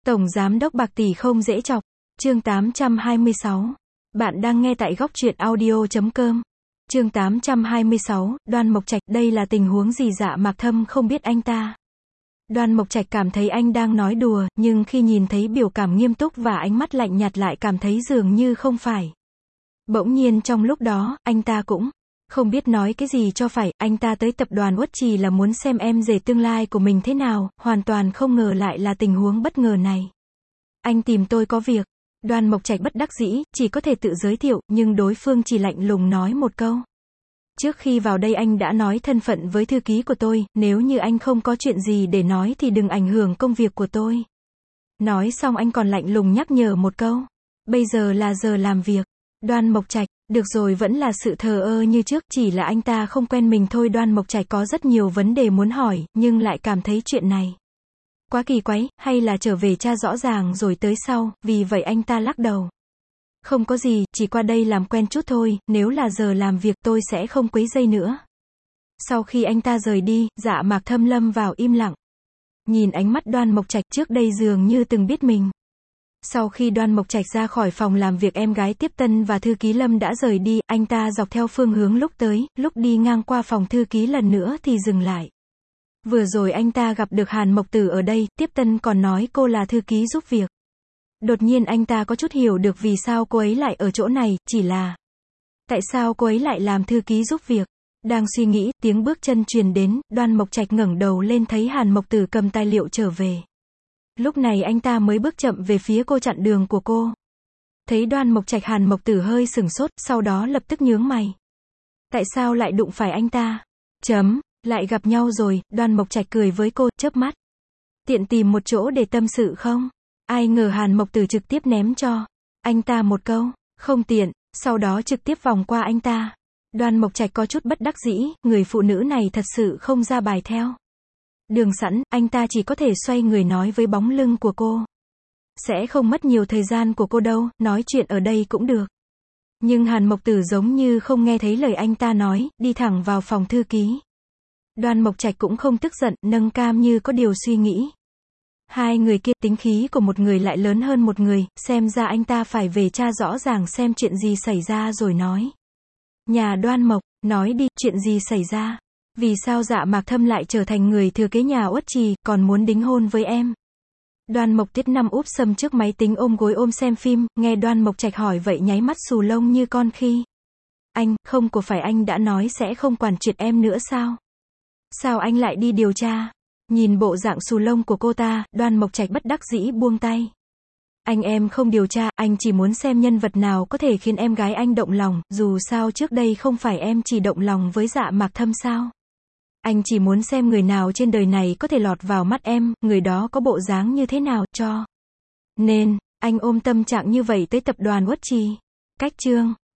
Tổng giám đốc bạc tỷ không dễ chọc. Chương 826. Bạn đang nghe tại góc truyện audio.com. Chương 826, Đoan Mộc Trạch, đây là tình huống gì? Dạ Mạc Thâm không biết anh ta. Đoan Mộc Trạch cảm thấy anh đang nói đùa, nhưng khi nhìn thấy biểu cảm nghiêm túc và ánh mắt lạnh nhạt lại cảm thấy dường như không phải. Bỗng nhiên trong lúc đó, anh ta cũng không biết nói cái gì cho phải. Anh ta tới tập đoàn Uất Trì là muốn xem em rể tương lai của mình thế nào, hoàn toàn không ngờ lại là tình huống bất ngờ này. Anh tìm tôi có việc. Đoan Mộc Trạch bất đắc dĩ, chỉ có thể tự giới thiệu, nhưng đối phương chỉ lạnh lùng nói một câu. Trước khi vào đây anh đã nói thân phận với thư ký của tôi, nếu như anh không có chuyện gì để nói thì đừng ảnh hưởng công việc của tôi. Nói xong anh còn lạnh lùng nhắc nhở một câu. Bây giờ là giờ làm việc. Đoan Mộc Trạch, được rồi, vẫn là sự thờ ơ như trước, chỉ là anh ta không quen mình thôi. Đoan Mộc Trạch có rất nhiều vấn đề muốn hỏi, nhưng lại cảm thấy chuyện này quá kỳ quái, hay là trở về tra rõ ràng rồi tới sau, vì vậy anh ta lắc đầu. Không có gì, chỉ qua đây làm quen chút thôi, nếu là giờ làm việc tôi sẽ không quấy rầy nữa. Sau khi anh ta rời đi, Dạ Mạc Thâm lâm vào im lặng. Nhìn ánh mắt Đoan Mộc Trạch trước đây dường như từng biết mình. Sau khi Đoan Mộc Trạch ra khỏi phòng làm việc, em gái tiếp tân và thư ký Lâm đã rời đi, anh ta dọc theo phương hướng lúc tới, lúc đi ngang qua phòng thư ký lần nữa thì dừng lại. Vừa rồi anh ta gặp được Hàn Mộc Tử ở đây, tiếp tân còn nói cô là thư ký giúp việc. Đột nhiên anh ta có chút hiểu được vì sao cô ấy lại ở chỗ này, chỉ là tại sao cô ấy lại làm thư ký giúp việc. Đang suy nghĩ, tiếng bước chân truyền đến, Đoan Mộc Trạch ngẩng đầu lên thấy Hàn Mộc Tử cầm tài liệu trở về. Lúc này anh ta mới bước chậm về phía cô, chặn đường của cô. Thấy Đoan Mộc Trạch, Hàn Mộc Tử hơi sửng sốt, sau đó lập tức nhướng mày. Tại sao lại đụng phải anh ta? Lại gặp nhau rồi. Đoan Mộc Trạch cười với cô, chớp mắt. Tiện tìm một chỗ để tâm sự không? Ai ngờ Hàn Mộc Tử trực tiếp ném cho anh ta một câu, không tiện, sau đó trực tiếp vòng qua anh ta. Đoan Mộc Trạch có chút bất đắc dĩ, người phụ nữ này thật sự không ra bài theo. Đường sẵn, anh ta chỉ có thể xoay người nói với bóng lưng của cô. Sẽ không mất nhiều thời gian của cô đâu, nói chuyện ở đây cũng được. Nhưng Hàn Mộc Tử giống như không nghe thấy lời anh ta nói, đi thẳng vào phòng thư ký. Đoan Mộc Trạch cũng không tức giận, nâng cam như có điều suy nghĩ. Hai người kia, tính khí của một người lại lớn hơn một người, xem ra anh ta phải về tra rõ ràng xem chuyện gì xảy ra rồi nói. Nhà Đoan Mộc, nói đi, chuyện gì xảy ra? Vì sao Dạ Mạc Thâm lại trở thành người thừa kế nhà Uất Trì, còn muốn đính hôn với em? Đoan Mộc Tiết nằm úp sầm trước máy tính ôm gối ôm xem phim, nghe Đoan Mộc Trạch hỏi vậy nháy mắt xù lông như con khi. Anh, không, của phải anh đã nói sẽ không quản chuyện em nữa sao? Sao anh lại đi điều tra? Nhìn bộ dạng xù lông của cô ta, Đoan Mộc Trạch bất đắc dĩ buông tay. Em không điều tra, anh chỉ muốn xem nhân vật nào có thể khiến em gái anh động lòng, dù sao trước đây không phải em chỉ động lòng với Dạ Mạc Thâm sao? Anh chỉ muốn xem người nào trên đời này có thể lọt vào mắt em, người đó có bộ dáng như thế nào, cho nên anh ôm tâm trạng như vậy tới tập đoàn Uất Trì. Cách chương